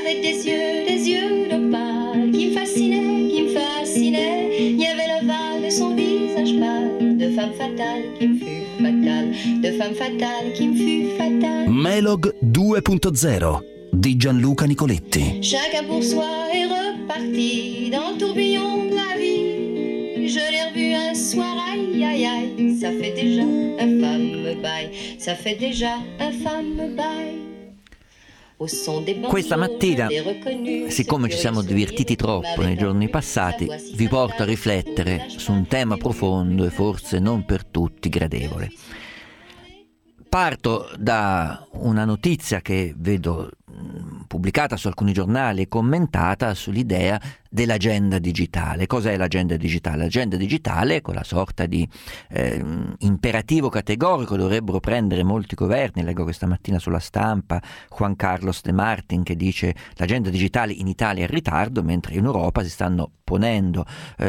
avait des yeux d'opale qui me fascinaient. Il y avait l'ovale de son visage pâle, de femme fatale qui me fut fatale, de femme fatale qui me fut fatale. Melog 2.0 di Gianluca Nicoletti. Chacun pour soi est reparti dans le tourbillon de la vie. Je l'ai revu un soir, aïe aïe aïe, ça fait déjà un fameux bail, ça fait déjà un fameux bail. Questa mattina, siccome ci siamo divertiti troppo nei giorni passati, vi porto a riflettere su un tema profondo e forse non per tutti gradevole. Parto da una notizia che vedo pubblicata su alcuni giornali e commentata sull'idea dell'agenda digitale. Cos'è l'agenda digitale? L'agenda digitale è quella sorta di imperativo categorico che dovrebbero prendere molti governi. Leggo questa mattina sulla Stampa Juan Carlos de Martin che dice l'agenda digitale in Italia è in ritardo, mentre in Europa si stanno ponendo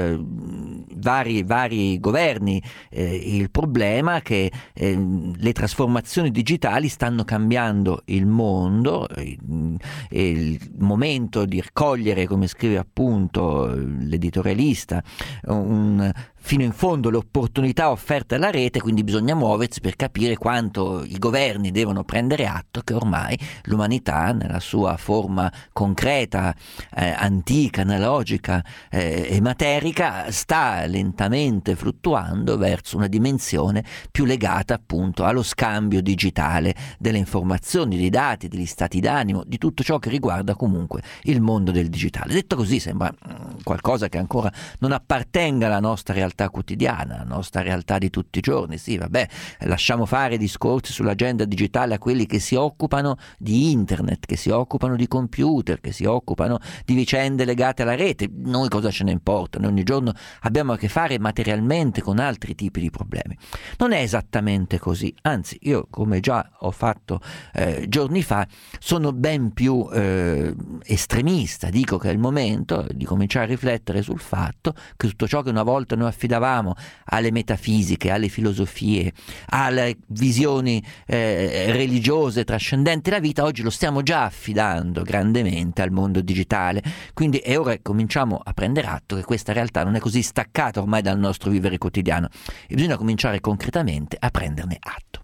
vari governi il problema che le trasformazioni digitali stanno cambiando il mondo. Il momento di raccogliere, come scrive appunto l'editorialista, fino in fondo le opportunità offerte alla rete, quindi bisogna muoversi per capire quanto i governi devono prendere atto che ormai l'umanità nella sua forma concreta, antica, analogica e materica sta lentamente fluttuando verso una dimensione più legata appunto allo scambio digitale delle informazioni, dei dati, degli stati d'animo, di tutto ciò che riguarda comunque il mondo del digitale. Detto così sembra qualcosa che ancora non appartenga alla nostra realtà quotidiana, la nostra realtà di tutti i giorni. Sì, vabbè, lasciamo fare discorsi sull'agenda digitale a quelli che si occupano di internet, che si occupano di computer, che si occupano di vicende legate alla rete. Noi cosa ce ne importa? Noi ogni giorno abbiamo a che fare materialmente con altri tipi di problemi. Non è esattamente così, anzi io, come già ho fatto giorni fa, sono ben più estremista. Dico che è il momento di cominciare a riflettere sul fatto che tutto ciò che una volta noi affidavamo alle metafisiche, alle filosofie, alle visioni religiose trascendenti della vita, oggi lo stiamo già affidando grandemente al mondo digitale. Quindi è ora che cominciamo a prendere atto che questa realtà non è così staccata ormai dal nostro vivere quotidiano e bisogna cominciare concretamente a prenderne atto.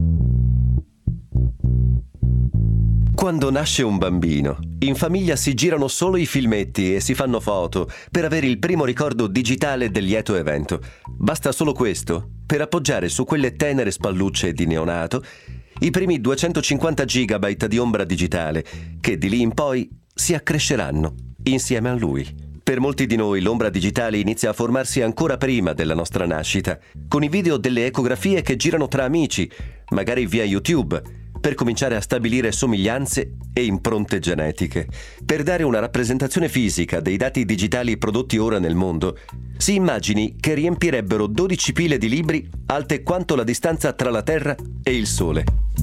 Quando nasce un bambino, in famiglia si girano solo i filmetti e si fanno foto per avere il primo ricordo digitale del lieto evento. Basta solo questo per appoggiare su quelle tenere spallucce di neonato i primi 250 gigabyte di ombra digitale che di lì in poi si accresceranno insieme a lui. Per molti di noi l'ombra digitale inizia a formarsi ancora prima della nostra nascita, con i video delle ecografie che girano tra amici, magari via YouTube, per cominciare a stabilire somiglianze e impronte genetiche. Per dare una rappresentazione fisica dei dati digitali prodotti ora nel mondo, si immagini che riempirebbero 12 pile di libri alte quanto la distanza tra la Terra e il Sole.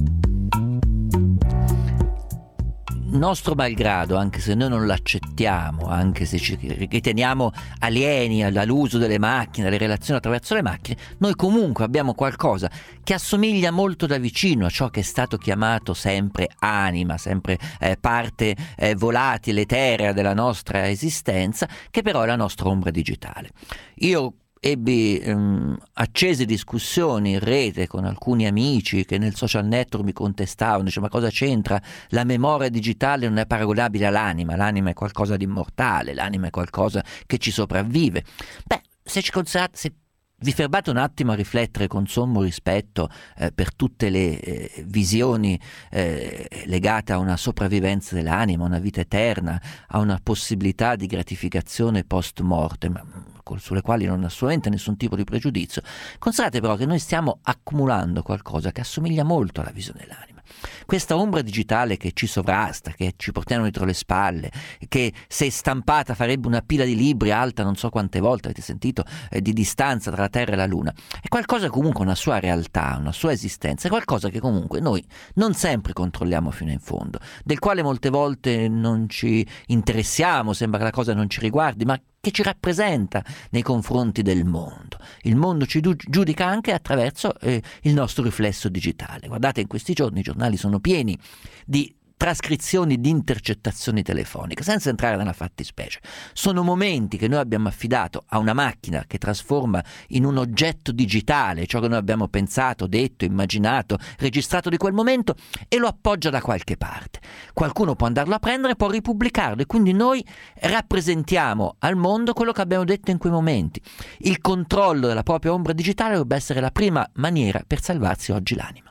Nostro malgrado, anche se noi non l'accettiamo, anche se ci riteniamo alieni all'uso delle macchine, alle relazioni attraverso le macchine, noi comunque abbiamo qualcosa che assomiglia molto da vicino a ciò che è stato chiamato sempre anima, sempre parte volatile, eterea della nostra esistenza, che però è la nostra ombra digitale. Io ebbi accese discussioni in rete con alcuni amici che nel social network mi contestavano, dicevano: ma cosa c'entra? La memoria digitale non è paragonabile all'anima, l'anima è qualcosa di immortale, l'anima è qualcosa che ci sopravvive. Beh, se vi fermate un attimo a riflettere con sommo rispetto per tutte le visioni legate a una sopravvivenza dell'anima, a una vita eterna, a una possibilità di gratificazione post mortem, sulle quali non ho assolutamente nessun tipo di pregiudizio, considerate però che noi stiamo accumulando qualcosa che assomiglia molto alla visione dell'anima. Questa ombra digitale che ci sovrasta, che ci portiamo dietro le spalle, che se stampata farebbe una pila di libri alta non so quante volte, avete sentito, di distanza tra la Terra e la Luna, è qualcosa comunque, una sua realtà, una sua esistenza, è qualcosa che comunque noi non sempre controlliamo fino in fondo, del quale molte volte non ci interessiamo, sembra che la cosa non ci riguardi, ma che ci rappresenta nei confronti del mondo. Il mondo ci giudica anche attraverso il nostro riflesso digitale. Guardate, in questi giorni i giornali sono pieni di trascrizioni di intercettazioni telefoniche, senza entrare nella fattispecie. Sono momenti che noi abbiamo affidato a una macchina che trasforma in un oggetto digitale ciò che noi abbiamo pensato, detto, immaginato, registrato di quel momento e lo appoggia da qualche parte. Qualcuno può andarlo a prendere, può ripubblicarlo e quindi noi rappresentiamo al mondo quello che abbiamo detto in quei momenti. Il controllo della propria ombra digitale dovrebbe essere la prima maniera per salvarsi oggi l'anima.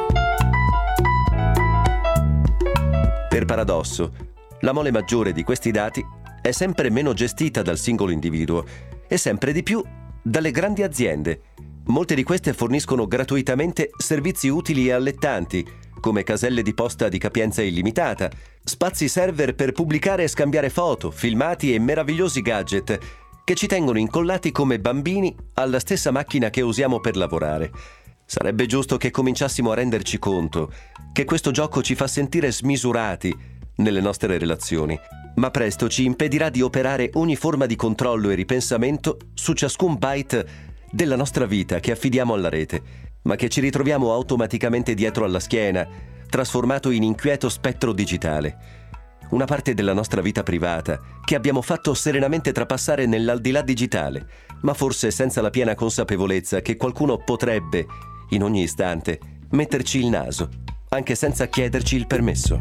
Per paradosso, la mole maggiore di questi dati è sempre meno gestita dal singolo individuo e sempre di più dalle grandi aziende. Molte di queste forniscono gratuitamente servizi utili e allettanti, come caselle di posta di capienza illimitata, spazi server per pubblicare e scambiare foto, filmati e meravigliosi gadget che ci tengono incollati come bambini alla stessa macchina che usiamo per lavorare. Sarebbe giusto che cominciassimo a renderci conto che questo gioco ci fa sentire smisurati nelle nostre relazioni, ma presto ci impedirà di operare ogni forma di controllo e ripensamento su ciascun byte della nostra vita che affidiamo alla rete, ma che ci ritroviamo automaticamente dietro alla schiena, trasformato in inquieto spettro digitale. Una parte della nostra vita privata che abbiamo fatto serenamente trapassare nell'aldilà digitale, ma forse senza la piena consapevolezza che qualcuno potrebbe, in ogni istante, metterci il naso, anche senza chiederci il permesso.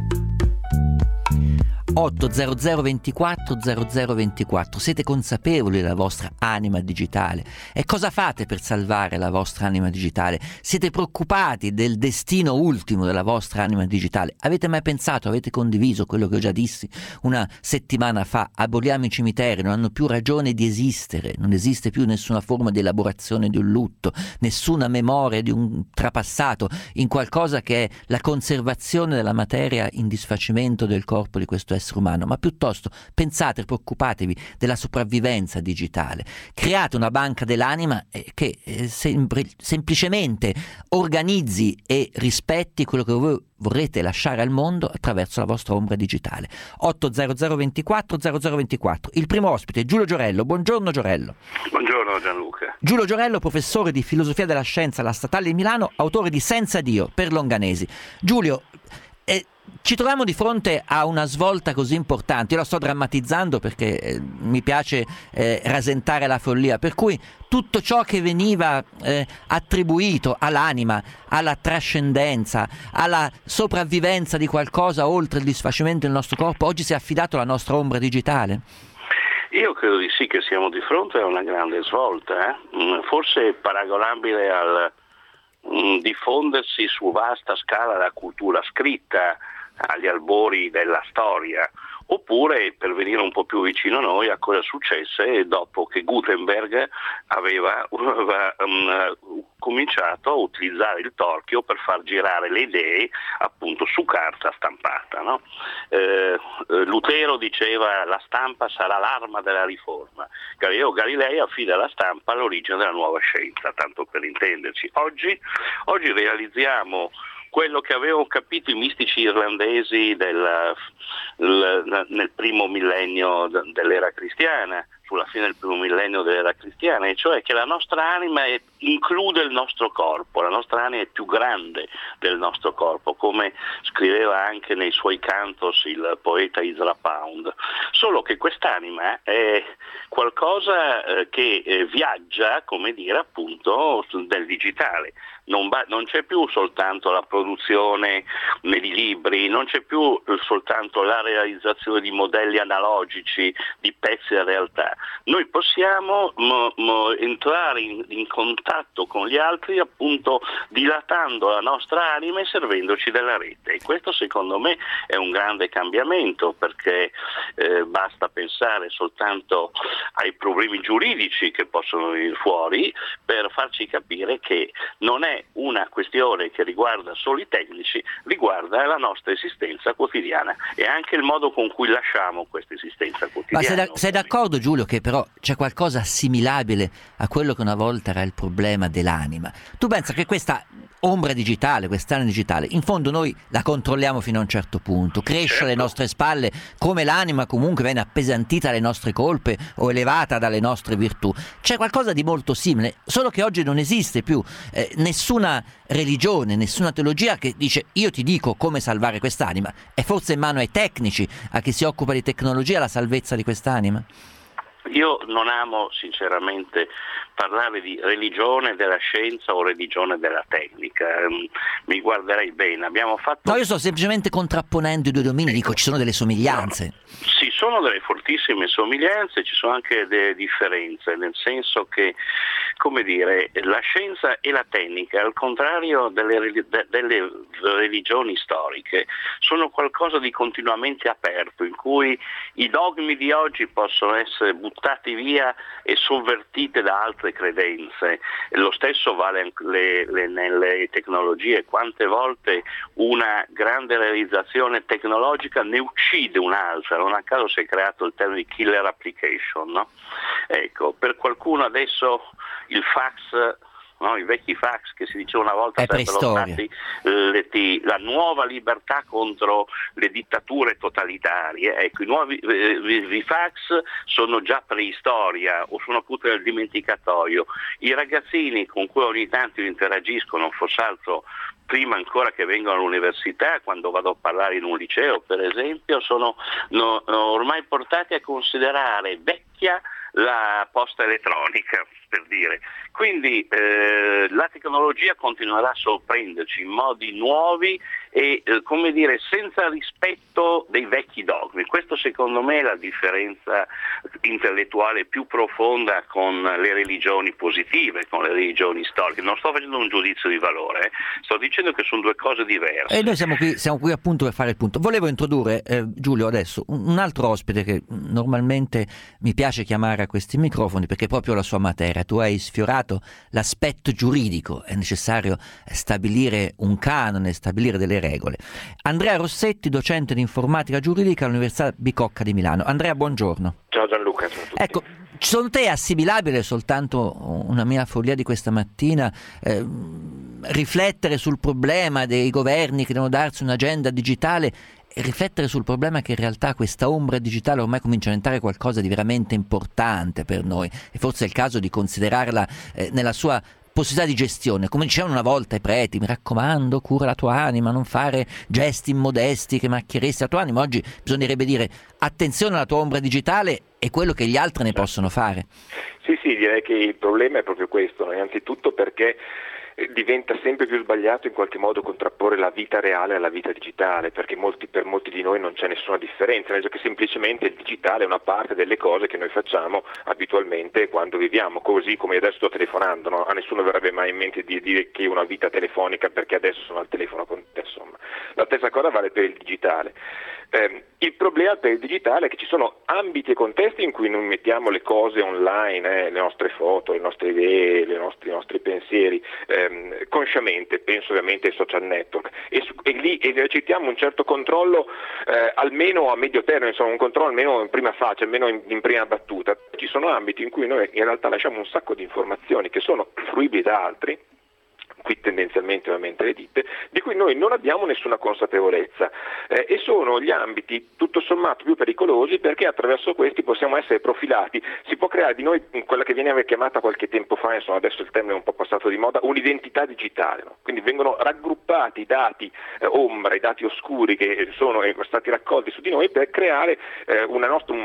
800 24 0024. Siete consapevoli della vostra anima digitale? E cosa fate per salvare la vostra anima digitale? Siete preoccupati del destino ultimo della vostra anima digitale? Avete mai pensato, avete condiviso quello che ho già dissi una settimana fa? Aboliamo i cimiteri, non hanno più ragione di esistere, non esiste più nessuna forma di elaborazione di un lutto, nessuna memoria di un trapassato in qualcosa che è la conservazione della materia in disfacimento del corpo di questo essere umano, ma piuttosto pensate, preoccupatevi della sopravvivenza digitale. Create una banca dell'anima che semplicemente organizzi e rispetti quello che voi vorrete lasciare al mondo attraverso la vostra ombra digitale. 800 24 0024. Il primo ospite è Giulio Giorello. Buongiorno Giorello. Buongiorno Gianluca. Giulio Giorello, professore di filosofia della scienza alla Statale di Milano, autore di Senza Dio per Longanesi. Giulio, ci troviamo di fronte a una svolta così importante. Io la sto drammatizzando perché mi piace rasentare la follia, per cui tutto ciò che veniva attribuito all'anima, alla trascendenza, alla sopravvivenza di qualcosa oltre il disfacimento del nostro corpo, oggi si è affidato alla nostra ombra digitale? Io credo di sì, che siamo di fronte a una grande svolta, forse paragonabile al diffondersi su vasta scala la cultura scritta agli albori della storia, oppure, per venire un po' più vicino a noi, a cosa successe dopo che Gutenberg aveva cominciato a utilizzare il torchio per far girare le idee appunto su carta stampata, no? Lutero diceva: la stampa sarà l'arma della riforma. Galileo Galilei affida alla stampa all'origine della nuova scienza, tanto per intenderci. Oggi realizziamo quello che avevano capito i mistici irlandesi nel primo millennio dell'era cristiana, sulla fine del primo millennio dell'era cristiana, e cioè che la nostra anima include il nostro corpo, la nostra anima è più grande del nostro corpo, come scriveva anche nei suoi cantos il poeta Ezra Pound, solo che quest'anima è qualcosa che viaggia, come dire, appunto del digitale. Non c'è più soltanto la produzione nei libri, non c'è più soltanto la realizzazione di modelli analogici di pezzi della realtà. Noi possiamo entrare in contatto con gli altri, appunto dilatando la nostra anima e servendoci della rete, e questo secondo me è un grande cambiamento, perché basta pensare soltanto ai problemi giuridici che possono venire fuori per farci capire che non è una questione che riguarda solo i tecnici, riguarda la nostra esistenza quotidiana e anche il modo con cui lasciamo questa esistenza quotidiana. Ma sei d'accordo, Giulio, che però c'è qualcosa assimilabile a quello che una volta era il problema dell'anima? Tu pensa che questa ombra digitale, quest'anima digitale, in fondo noi la controlliamo fino a un certo punto, cresce alle nostre spalle, come l'anima comunque viene appesantita dalle nostre colpe o elevata dalle nostre virtù. C'è qualcosa di molto simile, solo che oggi non esiste più nessun nessuna religione, nessuna teologia che dice io ti dico come salvare quest'anima. È forse in mano ai tecnici, a chi si occupa di tecnologia, la salvezza di quest'anima? Io non amo sinceramente parlare di religione della scienza o religione della tecnica, mi guarderei bene. Abbiamo fatto... No, io sto semplicemente contrapponendo i due domini, dico ci sono delle somiglianze. No, ci sono delle fortissime somiglianze, ci sono anche delle differenze, nel senso che, come dire, la scienza e la tecnica, al contrario delle religioni storiche, sono qualcosa di continuamente aperto, in cui i dogmi di oggi possono essere buttati via e sovvertite da altre credenze. Lo stesso vale nelle tecnologie. Quante volte una grande realizzazione tecnologica ne uccide un'altra? Non a caso si è creato il termine di killer application, no? Ecco, per qualcuno adesso il fax, no, i vecchi fax che si diceva una volta sarebbero stati la nuova libertà contro le dittature totalitarie. Ecco, i nuovi i fax sono già preistoria o sono appunto nel dimenticatoio. I ragazzini con cui ogni tanto interagiscono, forse altro prima ancora che vengano all'università, quando vado a parlare in un liceo per esempio, sono ormai portati a considerare vecchia la posta elettronica, per dire. Quindi la tecnologia continuerà a sorprenderci in modi nuovi e come dire, senza rispetto dei vecchi dogmi. Questo secondo me è la differenza intellettuale più profonda con le religioni positive, con le religioni storiche. Non sto facendo un giudizio di valore, sto dicendo che sono due cose diverse. E noi siamo qui appunto per fare il punto. Volevo introdurre, Giulio, adesso un altro ospite che normalmente mi piace chiamare a questi microfoni perché è proprio la sua materia. Tu hai sfiorato l'aspetto giuridico, è necessario stabilire un canone, stabilire delle regole. Andrea Rossetti, docente di informatica giuridica all'Università Bicocca di Milano. Andrea, buongiorno. Ciao Gianluca. Ciao a tutti. Ecco, secondo te è assimilabile, soltanto una mia follia di questa mattina, riflettere sul problema dei governi che devono darsi un'agenda digitale e riflettere sul problema che in realtà questa ombra digitale ormai comincia a diventare qualcosa di veramente importante per noi e forse è il caso di considerarla nella sua possibilità di gestione, come dicevano una volta i preti: mi raccomando, cura la tua anima, non fare gesti immodesti che macchieresti la tua anima. Oggi bisognerebbe dire attenzione alla tua ombra digitale e quello che gli altri ne possono fare. Sì, direi che il problema è proprio questo, innanzitutto perché diventa sempre più sbagliato in qualche modo contrapporre la vita reale alla vita digitale, perché per molti di noi non c'è nessuna differenza, nel senso che semplicemente il digitale è una parte delle cose che noi facciamo abitualmente quando viviamo, così come adesso sto telefonando, no? A nessuno verrebbe mai in mente di dire che ho una vita telefonica perché adesso sono al telefono con te, insomma. La stessa cosa vale per il digitale. Il problema per il digitale è che ci sono ambiti e contesti in cui noi mettiamo le cose online, le nostre foto, le nostre idee, i nostri pensieri, consciamente, penso ovviamente ai social network, e lì esercitiamo un certo controllo, almeno a medio termine, insomma un controllo almeno in prima fase, almeno in prima battuta. Ci sono ambiti in cui noi in realtà lasciamo un sacco di informazioni che sono fruibili da altri, qui tendenzialmente ovviamente le ditte, di cui noi non abbiamo nessuna consapevolezza, e sono gli ambiti tutto sommato più pericolosi perché attraverso questi possiamo essere profilati, si può creare di noi quella che viene chiamata qualche tempo fa, insomma adesso il termine è un po' passato di moda, un'identità digitale, no? Quindi vengono raggruppati i dati ombra, i dati oscuri che sono stati raccolti su di noi per creare una nostra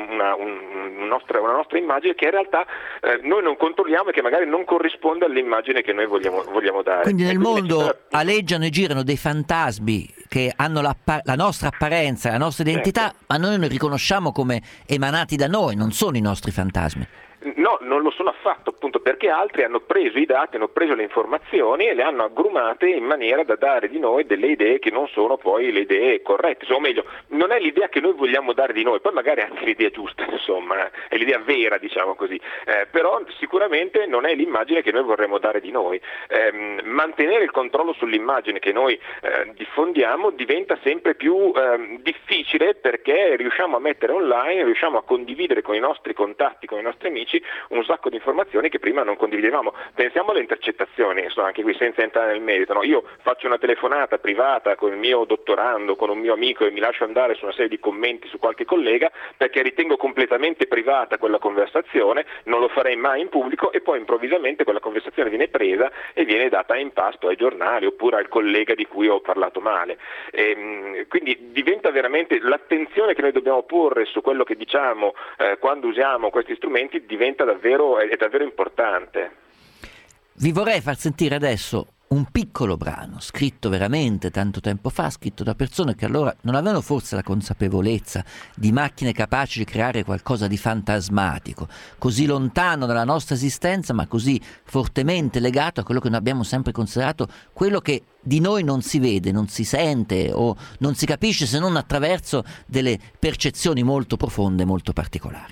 immagine che in realtà noi non controlliamo e che magari non corrisponde all'immagine che noi vogliamo dare. Quindi nel mondo aleggiano e girano dei fantasmi che hanno la nostra apparenza, la nostra identità, ma noi li riconosciamo come emanati da noi, non sono i nostri fantasmi. No, non lo sono affatto, appunto perché altri hanno preso i dati, hanno preso le informazioni e le hanno aggrumate in maniera da dare di noi delle idee che non sono poi le idee corrette, o meglio, non è l'idea che noi vogliamo dare di noi, poi magari è anche l'idea giusta, insomma, è l'idea vera, diciamo così, però sicuramente non è l'immagine che noi vorremmo dare di noi. Mantenere il controllo sull'immagine che noi diffondiamo diciamo, diventa sempre più difficile, perché riusciamo a mettere online, riusciamo a condividere con i nostri contatti, con i nostri amici, un sacco di informazioni che prima non condividevamo. Pensiamo alle intercettazioni, anche qui senza entrare nel merito, no? Io faccio una telefonata privata con il mio dottorando, con un mio amico, e mi lascio andare su una serie di commenti su qualche collega perché ritengo completamente privata quella conversazione, non lo farei mai in pubblico, e poi improvvisamente quella conversazione viene presa e viene data in pasto ai giornali oppure al collega di cui ho parlato male. Quindi diventa veramente l'attenzione che noi dobbiamo porre su quello che diciamo quando usiamo questi strumenti è davvero importante. Vi vorrei far sentire adesso un piccolo brano scritto veramente tanto tempo fa, scritto da persone che allora non avevano forse la consapevolezza di macchine capaci di creare qualcosa di fantasmatico, così lontano dalla nostra esistenza, ma così fortemente legato a quello che noi abbiamo sempre considerato, quello che di noi non si vede, non si sente o non si capisce se non attraverso delle percezioni molto profonde, molto particolari.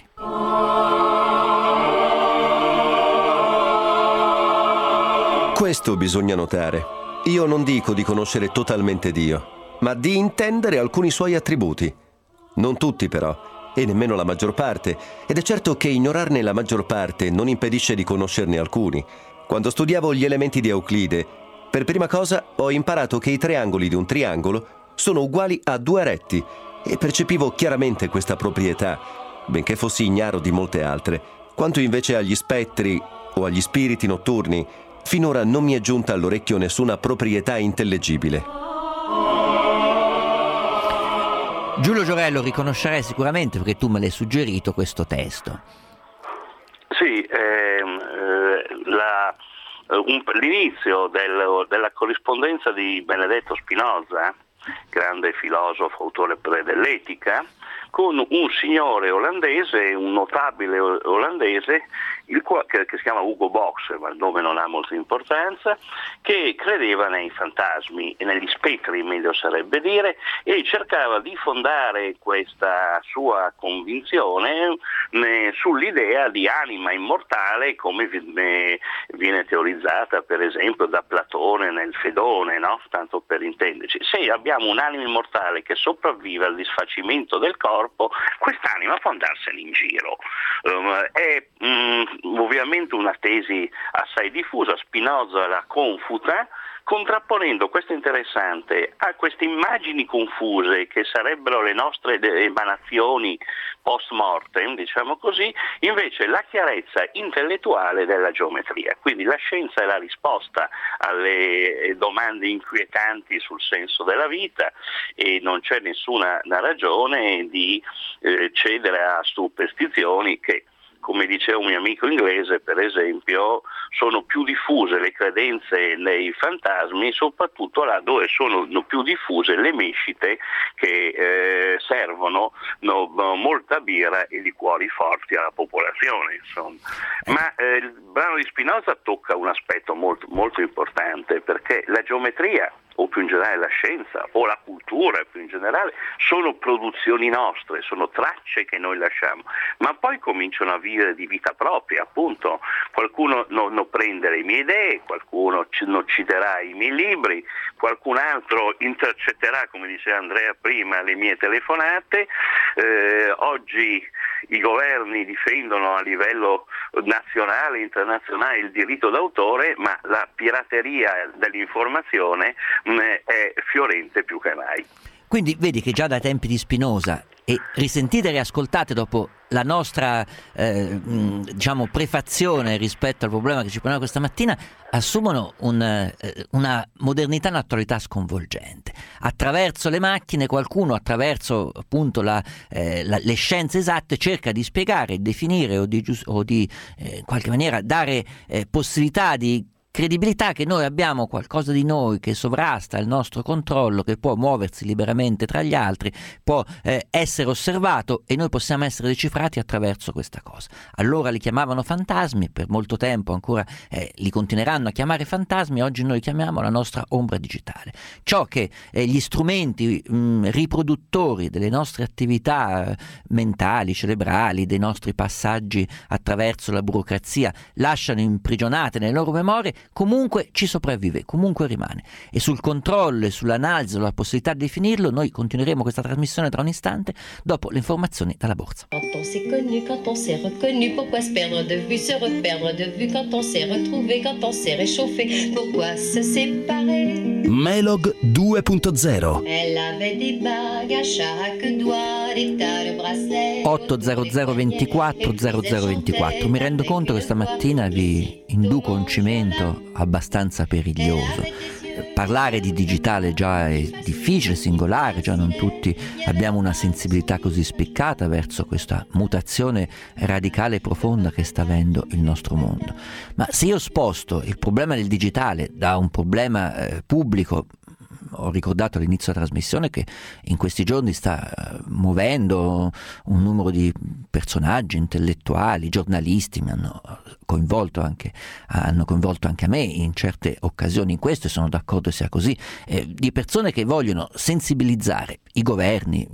Questo bisogna notare. Io non dico di conoscere totalmente Dio, ma di intendere alcuni suoi attributi. Non tutti però, e nemmeno la maggior parte, ed è certo che ignorarne la maggior parte non impedisce di conoscerne alcuni. Quando studiavo gli elementi di Euclide, per prima cosa ho imparato che i triangoli di un triangolo sono uguali a due retti, e percepivo chiaramente questa proprietà, benché fossi ignaro di molte altre. Quanto invece agli spettri o agli spiriti notturni, finora non mi è giunta all'orecchio nessuna proprietà intellegibile. Giulio Giorello, riconoscerei sicuramente, perché tu me l'hai suggerito, questo testo. Sì, l'inizio della corrispondenza di Benedetto Spinoza, grande filosofo, autore dell'Etica, con un signore olandese, un notabile olandese, che si chiama Hugo Box, ma il nome non ha molta importanza, che credeva nei fantasmi e negli spettri, meglio sarebbe dire, e cercava di fondare questa sua convinzione sull'idea di anima immortale, come viene teorizzata per esempio da Platone nel Fedone, no? Tanto per intenderci. Se abbiamo un'anima immortale che sopravvive al disfacimento del corpo, quest'anima può andarsene in giro. È ovviamente una tesi assai diffusa. Spinoza la confuta, contrapponendo, questo è interessante, a queste immagini confuse che sarebbero le nostre emanazioni post mortem, diciamo così, invece la chiarezza intellettuale della geometria. Quindi la scienza è la risposta alle domande inquietanti sul senso della vita, e non c'è nessuna ragione di cedere a superstizioni che, come diceva un mio amico inglese, per esempio, sono più diffuse le credenze nei fantasmi, soprattutto là dove sono più diffuse le mescite che servono molta birra e liquori forti alla popolazione, insomma. Ma il brano di Spinoza tocca un aspetto molto, molto importante, perché la geometria, o più in generale la scienza, o la cultura più in generale, sono produzioni nostre, sono tracce che noi lasciamo, ma poi cominciano a vivere di vita propria, appunto. Qualcuno non prende le mie idee, qualcuno non citerà i miei libri, qualcun altro intercetterà, come diceva Andrea prima, le mie telefonate. Oggi i governi difendono a livello nazionale e internazionale il diritto d'autore, ma la pirateria dell'informazione è fiorente più che mai. Quindi vedi che già dai tempi di Spinoza, e risentite e riascoltate dopo la nostra diciamo prefazione rispetto al problema che ci poniamo questa mattina, assumono una modernità e un'attualità sconvolgente. Attraverso le macchine qualcuno, attraverso appunto le scienze esatte, cerca di spiegare, definire o di in qualche maniera dare possibilità di credibilità che noi abbiamo qualcosa di noi che sovrasta il nostro controllo, che può muoversi liberamente tra gli altri, può essere osservato, e noi possiamo essere decifrati attraverso questa cosa. Allora li chiamavano fantasmi, per molto tempo ancora li continueranno a chiamare fantasmi, oggi noi chiamiamo la nostra ombra digitale. Ciò che gli strumenti riproduttori delle nostre attività mentali, cerebrali, dei nostri passaggi attraverso la burocrazia lasciano imprigionate nelle loro memorie, comunque ci sopravvive, comunque rimane. E sul controllo e sull'analisi, sulla possibilità di definirlo, noi continueremo questa trasmissione tra un istante, dopo le informazioni dalla borsa. Quand on s'est connu, quand on s'est reconnu, pourquoi se perdre de vue, se reperdre de vue, quand on s'est retrouvé, quand on s'est réchauffé, pourquoi se séparer? Melog 2.0. Elle avait des bagues à chaque doigt, des tas de bracelets. 800 24 0024. Mi rendo conto che stamattina vi induco un cimento abbastanza periglioso. Parlare di digitale già è difficile, singolare, già non tutti abbiamo una sensibilità così spiccata verso questa mutazione radicale e profonda che sta avendo il nostro mondo. Ma se io sposto il problema del digitale da un problema pubblico, ho ricordato all'inizio della trasmissione che in questi giorni sta muovendo un numero di personaggi intellettuali, giornalisti, mi hanno coinvolto anche a me in certe occasioni in questo, e sono d'accordo sia così, di persone che vogliono sensibilizzare i governi,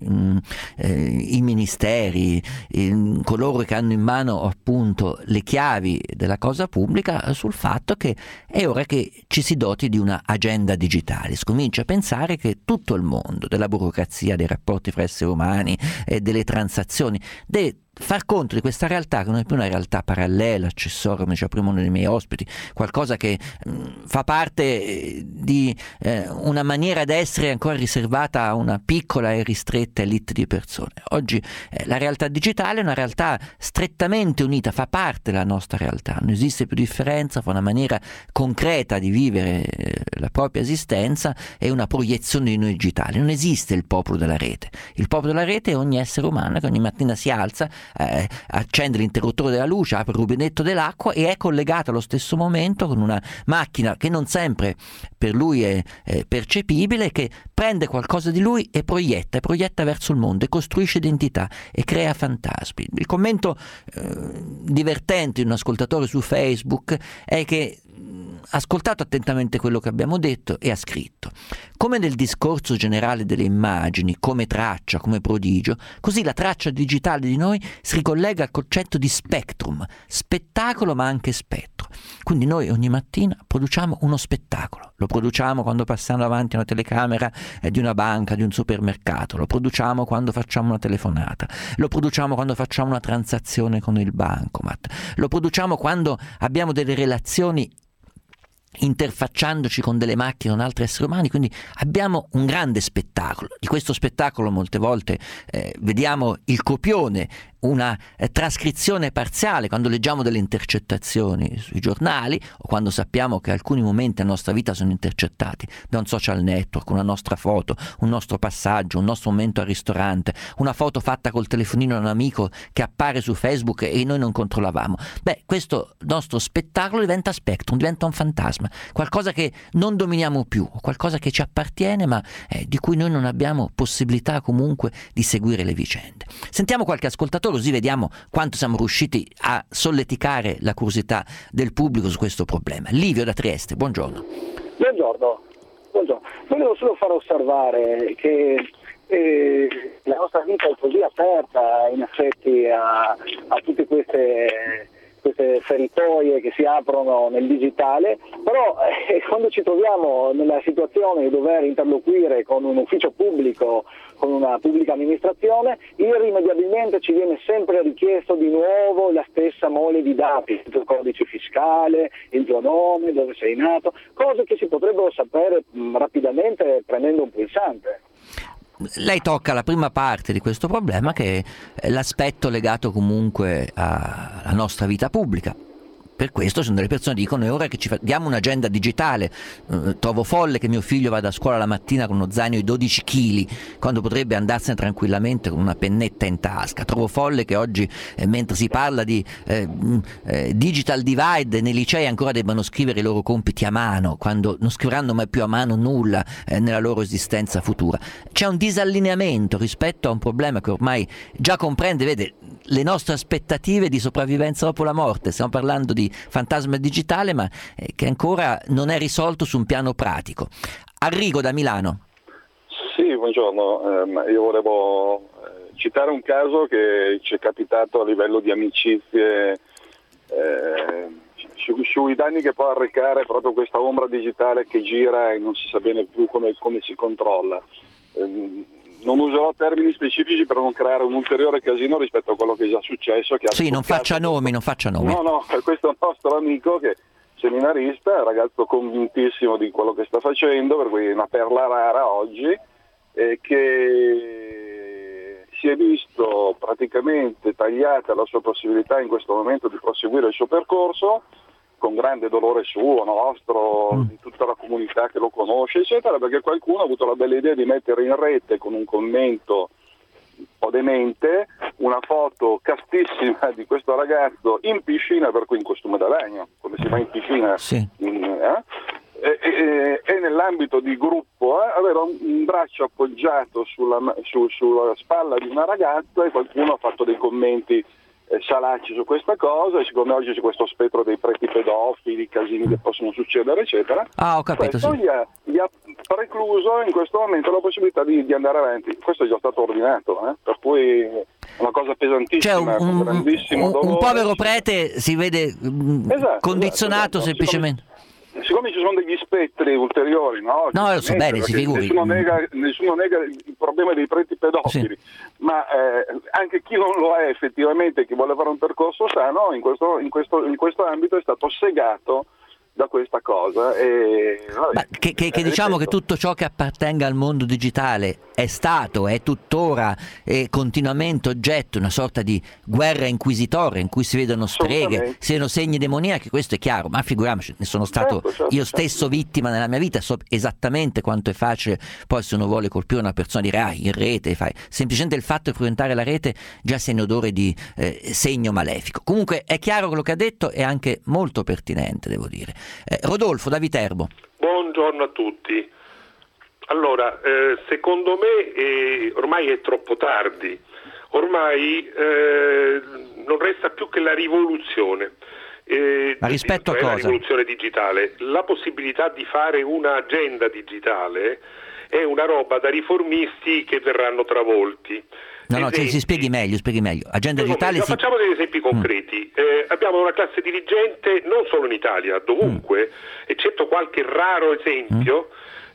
i ministeri, coloro che hanno in mano appunto le chiavi della cosa pubblica sul fatto che è ora che ci si doti di una agenda digitale. Si comincia a pensare che tutto il mondo della burocrazia, dei rapporti fra esseri umani e delle transazioni deve far conto di questa realtà che non è più una realtà parallela, accessoria, come diceva prima uno dei miei ospiti, qualcosa che fa parte di una maniera d'essere ancora riservata a una piccola e ristretta elite di persone. Oggi la realtà digitale è una realtà strettamente unita, fa parte della nostra realtà, non esiste più differenza fra una maniera concreta di vivere la propria esistenza e una proiezione di noi digitali. Non esiste il popolo della rete. Il popolo della rete è ogni essere umano che ogni mattina si alza, accende l'interruttore della luce, apre il rubinetto dell'acqua e è collegato allo stesso momento con una macchina che non sempre per lui è percepibile, che prende qualcosa di lui e proietta verso il mondo e costruisce identità e crea fantasmi. Il commento divertente di un ascoltatore su Facebook è che ha ascoltato attentamente quello che abbiamo detto e ha scritto: come nel discorso generale delle immagini, come traccia, come prodigio, così la traccia digitale di noi si ricollega al concetto di spectrum, spettacolo ma anche spettro. Quindi noi ogni mattina produciamo uno spettacolo, lo produciamo quando passiamo davanti a una telecamera di una banca, di un supermercato, lo produciamo quando facciamo una telefonata, lo produciamo quando facciamo una transazione con il bancomat, lo produciamo quando abbiamo delle relazioni interfacciandoci con delle macchine, con altri esseri umani. Quindi abbiamo un grande spettacolo. Di questo spettacolo molte volte vediamo il copione, una trascrizione parziale quando leggiamo delle intercettazioni sui giornali o quando sappiamo che alcuni momenti della nostra vita sono intercettati da un social network, una nostra foto, un nostro passaggio, un nostro momento al ristorante, una foto fatta col telefonino da un amico che appare su Facebook e noi non controllavamo. Questo nostro spettacolo diventa spectrum, diventa un fantasma, qualcosa che non dominiamo più, qualcosa che ci appartiene ma di cui noi non abbiamo possibilità comunque di seguire le vicende. Sentiamo qualche ascoltatore così vediamo quanto siamo riusciti a solleticare la curiosità del pubblico su questo problema. Livio da Trieste, buongiorno. Buongiorno. Volevo solo far osservare che la nostra vita è così aperta in effetti a tutte queste feritoie che si aprono nel digitale, però quando ci troviamo nella situazione di dover interloquire con un ufficio pubblico, con una pubblica amministrazione, irrimediabilmente ci viene sempre richiesto di nuovo la stessa mole di dati, il tuo codice fiscale, il tuo nome, dove sei nato, cose che si potrebbero sapere rapidamente premendo un pulsante. Lei tocca la prima parte di questo problema, che è l'aspetto legato comunque alla nostra vita pubblica. Per questo sono delle persone che dicono: è ora che ci diamo un'agenda digitale. Trovo folle che mio figlio vada a scuola la mattina con uno zaino di 12 kg quando potrebbe andarsene tranquillamente con una pennetta in tasca. Trovo folle che oggi mentre si parla di digital divide nei licei ancora debbano scrivere i loro compiti a mano, quando non scriveranno mai più a mano nulla nella loro esistenza futura. C'è un disallineamento rispetto a un problema che ormai già comprende, vede, le nostre aspettative di sopravvivenza dopo la morte. Stiamo parlando di fantasma digitale ma che ancora non è risolto su un piano pratico. Arrigo da Milano. Sì, buongiorno. Io volevo citare un caso che ci è capitato a livello di amicizie sui danni che può arrecare proprio questa ombra digitale che gira e non si sa bene più come si controlla. Non userò termini specifici per non creare un ulteriore casino rispetto a quello che è già successo. Sì, non faccia nomi. No, questo è un nostro amico che seminarista, è un ragazzo convintissimo di quello che sta facendo, per cui è una perla rara oggi, che si è visto praticamente tagliata la sua possibilità in questo momento di proseguire il suo percorso, con grande dolore suo, nostro, di tutta la comunità che lo conosce, eccetera, perché qualcuno ha avuto la bella idea di mettere in rete con un commento un po' demente una foto castissima di questo ragazzo in piscina, per cui in costume da bagno, come si va in piscina, sì. E nell'ambito di gruppo avere un braccio appoggiato sulla spalla di una ragazza, e qualcuno ha fatto dei commenti salacci su questa cosa, e siccome oggi c'è questo spettro dei preti pedofili, casini che possono succedere, eccetera, ho capito, questo gli ha precluso in questo momento la possibilità di andare avanti. Questo è già stato ordinato, per cui è una cosa pesantissima, cioè un grandissimo dolore. Un povero prete si vede condizionato semplicemente. Siccome ci sono degli spettri ulteriori, no? No, lo so bene, si figuri. Nessuno nega il problema dei preti pedofili, sì. Ma anche chi non lo è effettivamente, chi vuole fare un percorso sano, in questo ambito è stato segato da questa cosa. Che diciamo che tutto ciò che appartenga al mondo digitale è stato, è tuttora continuamente oggetto di una sorta di guerra inquisitoria in cui si vedono streghe, si vedono segni demoniaci, questo è chiaro, ma figuriamoci, ne sono stato io stesso vittima nella mia vita, so esattamente quanto è facile poi, se uno vuole colpire una persona, dire in rete fai, semplicemente il fatto di frequentare la rete già sei in odore di segno malefico. Comunque è chiaro quello che ha detto, è anche molto pertinente, devo dire. Rodolfo da Viterbo. Buongiorno a tutti. Allora, secondo me ormai è troppo tardi, ormai non resta più che la rivoluzione. Ma rispetto a cosa? La rivoluzione digitale, la possibilità di fare un'agenda digitale è una roba da riformisti che verranno travolti. No, si spieghi meglio. Agenda digitale. Facciamo degli esempi concreti. Abbiamo una classe dirigente non solo in Italia, dovunque, eccetto qualche raro esempio,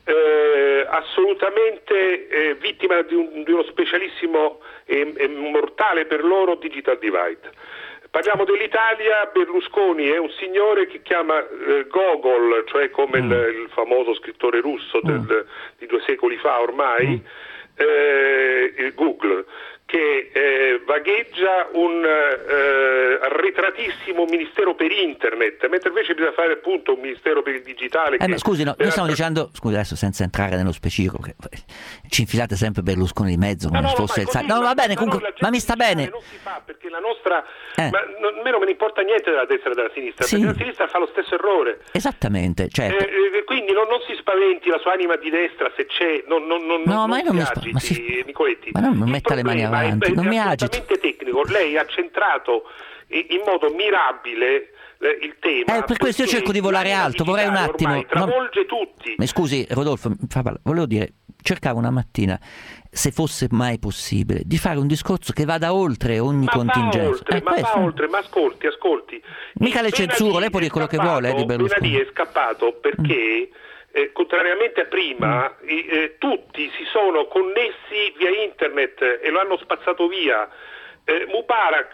assolutamente vittima di uno specialissimo e mortale per loro digital divide. Parliamo dell'Italia, Berlusconi è un signore che chiama Gogol, cioè come il famoso scrittore russo di 2 secoli fa ormai, Google, che vagheggia un arretratissimo ministero per internet, mentre invece bisogna fare appunto un ministero per il digitale. Ma scusi, noi stiamo dicendo, adesso senza entrare nello specifico, che ci infilate sempre Berlusconi di mezzo come fosse il no, va bene, comunque, ma mi sta bene. Non si fa, perché la nostra, ma a me non me ne importa niente della destra e della sinistra, perché la sinistra fa lo stesso errore. Esattamente, certo. Quindi non si spaventi la sua anima di destra, se c'è, non si agiti, Nicoletti. Ma non metta le mani avanti, non mi agito. È assolutamente tecnico, lei ha centrato in modo mirabile il tema. Per questo io cerco di volare alto, vorrei un attimo. Travolge tutti. Ma scusi, Rodolfo, volevo dire, cercavo una mattina, se fosse mai possibile, di fare un discorso che vada oltre ogni contingenza. Ma ascolti. Mica le censuro, lei può dire quello che vuole di Berlusconi. Benalì è scappato perché contrariamente a prima tutti si sono connessi via internet e lo hanno spazzato via. Mubarak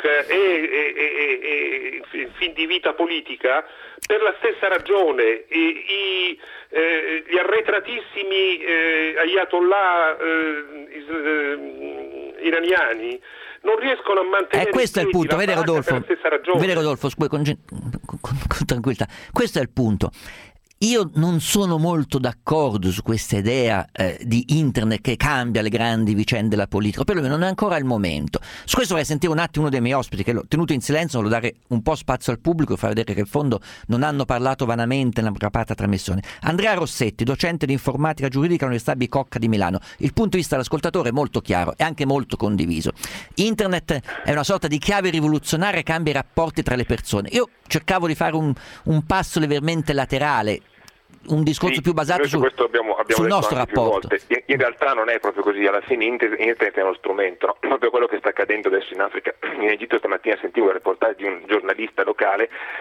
è in fin di vita politica per la stessa ragione. Gli arretratissimi ayatollah iraniani non riescono a mantenere questo è il punto, vede Rodolfo, con tranquillità, questo è il punto. Io non sono molto d'accordo su questa idea di internet che cambia le grandi vicende della politica, perlomeno non è ancora il momento. Su questo vorrei sentire un attimo uno dei miei ospiti, che l'ho tenuto in silenzio, voglio dare un po' spazio al pubblico e far vedere che in fondo non hanno parlato vanamente nella capata trasmissione. Andrea Rossetti, docente di informatica giuridica all'Università Bicocca di Milano. Il punto di vista dell'ascoltatore è molto chiaro e anche molto condiviso. Internet è una sorta di chiave rivoluzionaria, cambia i rapporti tra le persone. Io cercavo di fare un passo leggermente laterale, un discorso più basato sul nostro rapporto. In realtà non è proprio così, alla fine internet è uno strumento, no? Proprio quello che sta accadendo adesso in Africa. In Egitto stamattina sentivo il reportage di un giornalista locale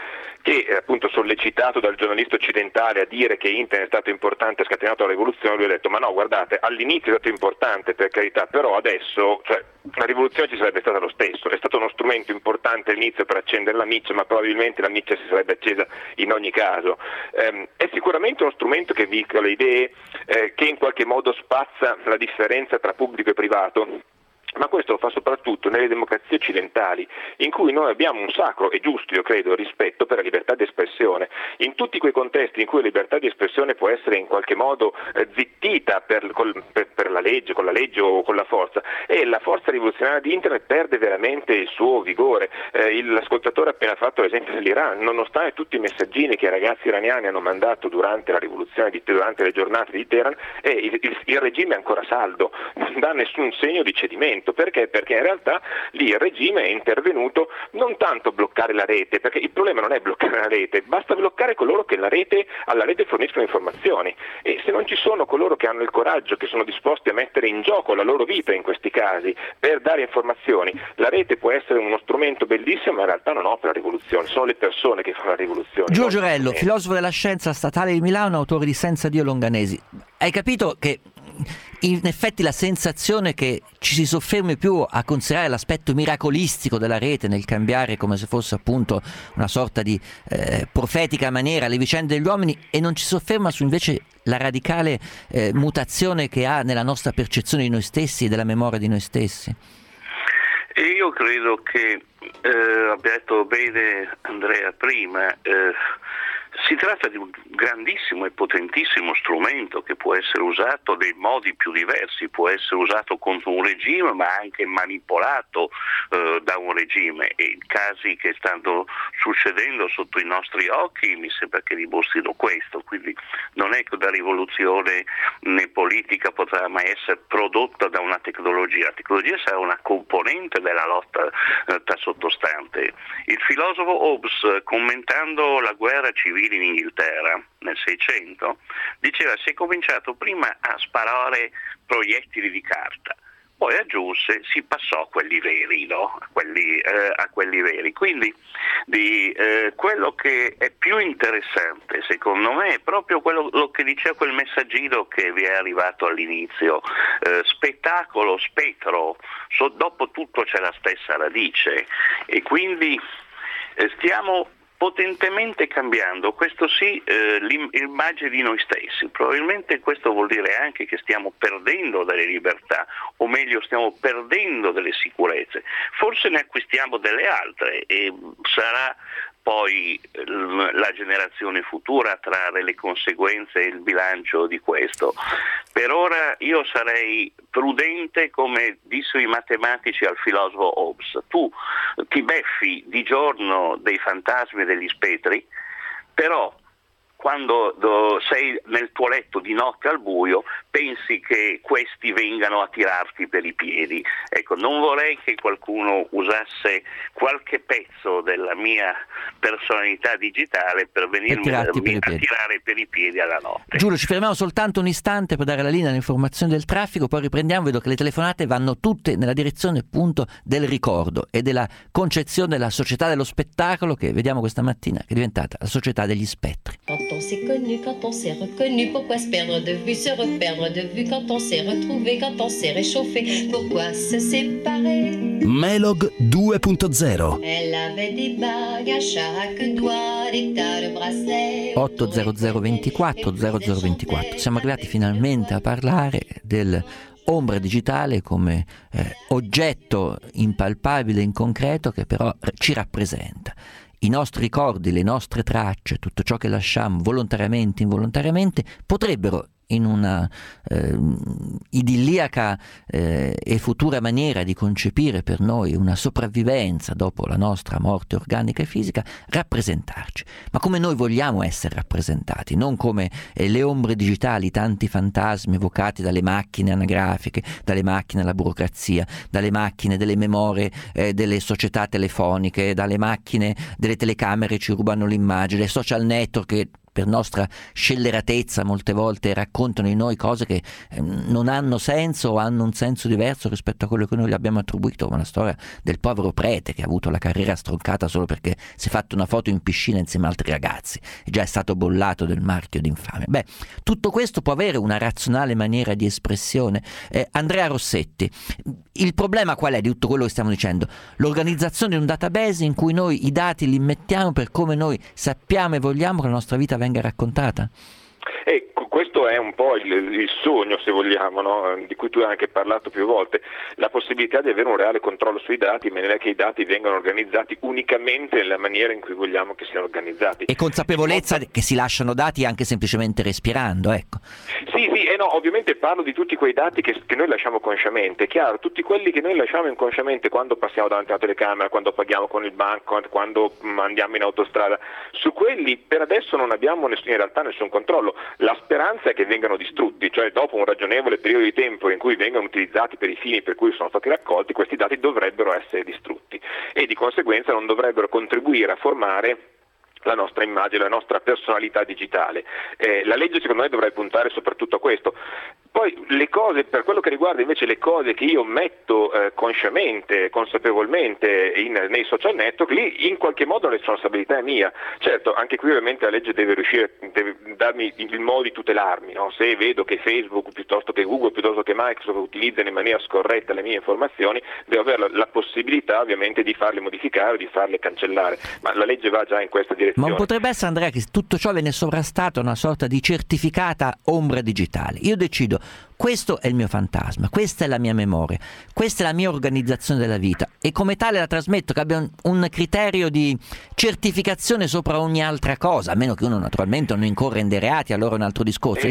che appunto sollecitato dal giornalista occidentale a dire che internet è stato importante, ha scatenato la rivoluzione, lui ha detto ma no, guardate, all'inizio è stato importante per carità, però adesso la rivoluzione ci sarebbe stata lo stesso, è stato uno strumento importante all'inizio per accendere la miccia, ma probabilmente la miccia si sarebbe accesa in ogni caso. È sicuramente uno strumento che veicola le idee, che in qualche modo spazza la differenza tra pubblico e privato. Ma questo lo fa soprattutto nelle democrazie occidentali, in cui noi abbiamo un sacro e giusto, io credo, rispetto per la libertà di espressione. In tutti quei contesti in cui la libertà di espressione può essere in qualche modo zittita per la legge, con la legge o con la forza, e la forza rivoluzionaria di internet perde veramente il suo vigore. L'ascoltatore ha appena fatto l'esempio dell'Iran, nonostante tutti i messaggini che i ragazzi iraniani hanno mandato durante la rivoluzione, durante le giornate di Teheran, il regime è ancora saldo, non dà nessun segno di cedimento. Perché? Perché in realtà lì il regime è intervenuto non tanto a bloccare la rete, perché il problema non è bloccare la rete, basta bloccare coloro che alla rete forniscono informazioni, e se non ci sono coloro che hanno il coraggio, che sono disposti a mettere in gioco la loro vita in questi casi per dare informazioni, la rete può essere uno strumento bellissimo, ma in realtà non opera la rivoluzione, sono le persone che fanno la rivoluzione. Giulio Giurello, filosofo della scienza statale di Milano, autore di Senza Dio Longanesi. Hai capito che in effetti la sensazione che ci si soffermi più a considerare l'aspetto miracolistico della rete nel cambiare come se fosse appunto una sorta di profetica maniera le vicende degli uomini, e non ci sofferma su invece la radicale mutazione che ha nella nostra percezione di noi stessi e della memoria di noi stessi? E io credo che abbia detto bene Andrea prima, si tratta di un grandissimo e potentissimo strumento che può essere usato nei modi più diversi, può essere usato contro un regime ma anche manipolato da un regime, e i casi che stanno succedendo sotto i nostri occhi mi sembra che dimostrino questo. Quindi non è che una rivoluzione né politica potrà mai essere prodotta da una tecnologia, la tecnologia sarà una componente della lotta sottostante. Il filosofo Hobbes, commentando la guerra civile in Inghilterra nel 600, diceva si è cominciato prima a sparare proiettili di carta, poi aggiunse si passò a quelli veri, no? a quelli veri. Quindi quello che è più interessante secondo me è proprio quello che diceva quel messaggino che vi è arrivato all'inizio, spettacolo, spettro, dopo tutto c'è la stessa radice, e quindi stiamo potentemente cambiando, questo sì, l'immagine di noi stessi. Probabilmente questo vuol dire anche che stiamo perdendo delle libertà, o meglio stiamo perdendo delle sicurezze, forse ne acquistiamo delle altre, e sarà poi la generazione futura a trarre le conseguenze e il bilancio di questo. Per ora io sarei prudente, come dissero i matematici al filosofo Hobbes: tu ti beffi di giorno dei fantasmi e degli spettri, però quando sei nel tuo letto di notte al buio pensi che questi vengano a tirarti per i piedi. Ecco, non vorrei che qualcuno usasse qualche pezzo della mia personalità digitale per venirmi a tirare per i piedi alla notte. Giulio, ci fermiamo soltanto un istante per dare la linea alle informazioni del traffico, poi riprendiamo. Vedo che le telefonate vanno tutte nella direzione appunto del ricordo e della concezione della società dello spettacolo, che vediamo questa mattina che è diventata la società degli spettri. Quand on s'est connu, quand on s'est reconnu, pourquoi se perdre de vue, se reperdre de vue, quand on s'est retrouvé, quand on s'est réchauffé, pourquoi se séparer? Melog 2.0. Elle avait des bagues à chaque doigt, des tas de bracelets. 80024 0024. Siamo arrivati finalmente a parlare del ombra digitale come oggetto impalpabile, in concreto, che però ci rappresenta. I nostri ricordi, le nostre tracce, tutto ciò che lasciamo volontariamente, involontariamente, potrebbero in una idilliaca e futura maniera di concepire per noi una sopravvivenza dopo la nostra morte organica e fisica, rappresentarci. Ma come noi vogliamo essere rappresentati, non come le ombre digitali, tanti fantasmi evocati dalle macchine anagrafiche, dalle macchine della burocrazia, dalle macchine delle memorie delle società telefoniche, dalle macchine delle telecamere che ci rubano l'immagine, dei social network che per nostra scelleratezza molte volte raccontano di noi cose che non hanno senso o hanno un senso diverso rispetto a quello che noi gli abbiamo attribuito, come la storia del povero prete che ha avuto la carriera stroncata solo perché si è fatto una foto in piscina insieme a altri ragazzi e già è stato bollato del marchio d'infamia. Beh, tutto questo può avere una razionale maniera di espressione. Andrea Rossetti, il problema qual è di tutto quello che stiamo dicendo? L'organizzazione di un database in cui noi i dati li mettiamo per come noi sappiamo e vogliamo che la nostra vita venga raccontata? Questo è un po' il sogno, se vogliamo, no? Di cui tu hai anche parlato più volte, la possibilità di avere un reale controllo sui dati in maniera che i dati vengano organizzati unicamente nella maniera in cui vogliamo che siano organizzati. E consapevolezza che si lasciano dati anche semplicemente respirando, ecco. Sì, no, ovviamente parlo di tutti quei dati che noi lasciamo consciamente, chiaro, tutti quelli che noi lasciamo inconsciamente quando passiamo davanti alla telecamera, quando paghiamo con il banco, quando andiamo in autostrada, su quelli per adesso non abbiamo in realtà nessun controllo. La speranza è che vengano distrutti, cioè dopo un ragionevole periodo di tempo in cui vengano utilizzati per i fini per cui sono stati raccolti, questi dati dovrebbero essere distrutti e di conseguenza non dovrebbero contribuire a formare la nostra immagine, la nostra personalità digitale. La legge secondo me dovrebbe puntare soprattutto a questo. Poi le cose, per quello che riguarda invece le cose che io metto consciamente, consapevolmente nei social network, lì in qualche modo la responsabilità è mia. Certo, anche qui ovviamente la legge deve darmi il modo di tutelarmi, no? Se vedo che Facebook piuttosto che Google, piuttosto che Microsoft utilizzano in maniera scorretta le mie informazioni, devo avere la possibilità ovviamente di farle modificare o di farle cancellare, ma la legge va già in questa direzione. Ma non potrebbe essere, Andrea, che tutto ciò viene sovrastato a una sorta di certificata ombra digitale? Io decido, questo è il mio fantasma, questa è la mia memoria, questa è la mia organizzazione della vita e come tale la trasmetto, che abbia un criterio di certificazione sopra ogni altra cosa, a meno che uno naturalmente non incorra in dei reati, allora è un altro discorso.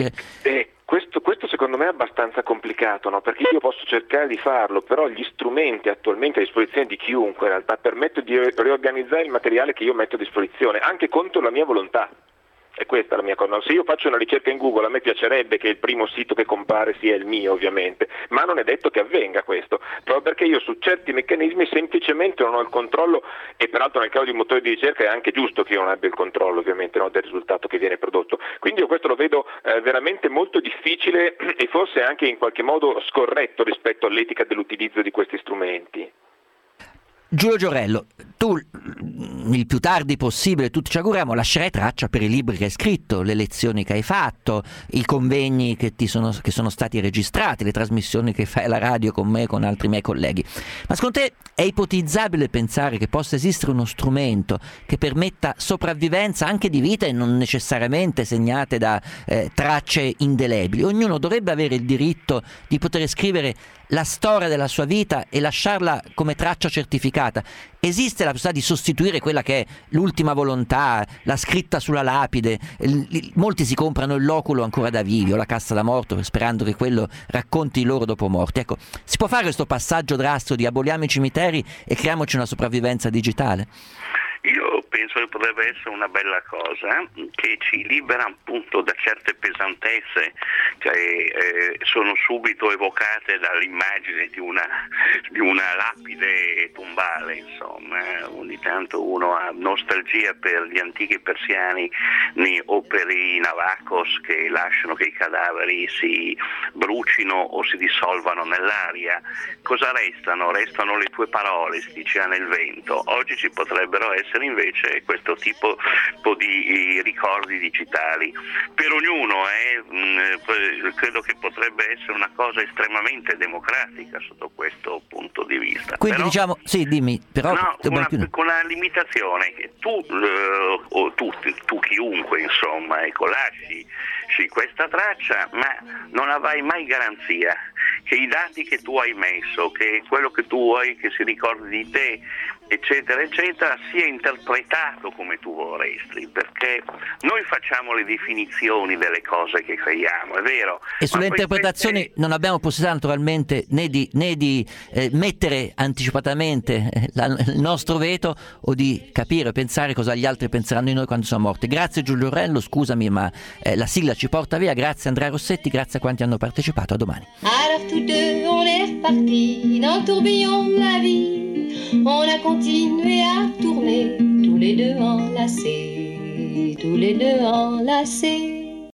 Questo secondo me è abbastanza complicato, no? Perché io posso cercare di farlo, però gli strumenti attualmente a disposizione di chiunque in realtà permettono di riorganizzare il materiale che io metto a disposizione, anche contro la mia volontà. E questa è la mia cosa. Se io faccio una ricerca in Google, a me piacerebbe che il primo sito che compare sia il mio, ovviamente, ma non è detto che avvenga questo, proprio perché io su certi meccanismi semplicemente non ho il controllo, e peraltro nel caso di motori di ricerca è anche giusto che io non abbia il controllo, ovviamente, no, del risultato che viene prodotto. Quindi io questo lo vedo veramente molto difficile e forse anche in qualche modo scorretto rispetto all'etica dell'utilizzo di questi strumenti. Giulio Giorello, tu il più tardi possibile, tutti ci auguriamo, lascerai traccia per i libri che hai scritto, le lezioni che hai fatto, i convegni che sono stati registrati, le trasmissioni che fai alla radio con me e con altri miei colleghi. Ma secondo te è ipotizzabile pensare che possa esistere uno strumento che permetta sopravvivenza anche di vite non necessariamente segnate da tracce indelebili? Ognuno dovrebbe avere il diritto di poter scrivere la storia della sua vita e lasciarla come traccia certificata. Esiste la possibilità di sostituire quella che è l'ultima volontà, la scritta sulla lapide? Molti si comprano il loculo ancora da vivi o la cassa da morto sperando che quello racconti i loro dopo morti. Ecco, si può fare questo passaggio drastico di aboliamo i cimiteri e creiamoci una sopravvivenza digitale? Io penso che potrebbe essere una bella cosa che ci libera appunto da certe pesantezze che sono subito evocate dall'immagine di una lapide tombale, insomma. Ogni tanto uno ha nostalgia per gli antichi persiani o per i navacos che lasciano che i cadaveri si brucino o si dissolvano nell'aria. Cosa restano? Restano le tue parole, si diceva nel vento. Oggi ci potrebbero essere invece questo tipo di ricordi digitali per ognuno. Credo che potrebbe essere una cosa estremamente democratica sotto questo punto di vista. Quindi però, diciamo, sì, dimmi, però no, con la limitazione che tu chiunque, insomma, ecco, lasci questa traccia, ma non avrai mai garanzia che i dati che tu hai messo, che quello che tu vuoi che si ricordi di te, eccetera eccetera, sia interpretato come tu vorresti, perché noi facciamo le definizioni delle cose che creiamo, è vero, e sulle interpretazioni non abbiamo possibilità naturalmente né di mettere anticipatamente il nostro veto o di capire, pensare cosa gli altri penseranno di noi quando sono morti. Grazie Giulio Giorello, scusami ma la sigla ci porta via. Grazie Andrea Rossetti, grazie a quanti hanno partecipato, a domani. Alors tous deux on est repartis dans le tourbillon de la vie. On a continué à tourner tous les deux enlacés. tous les deux enlacés.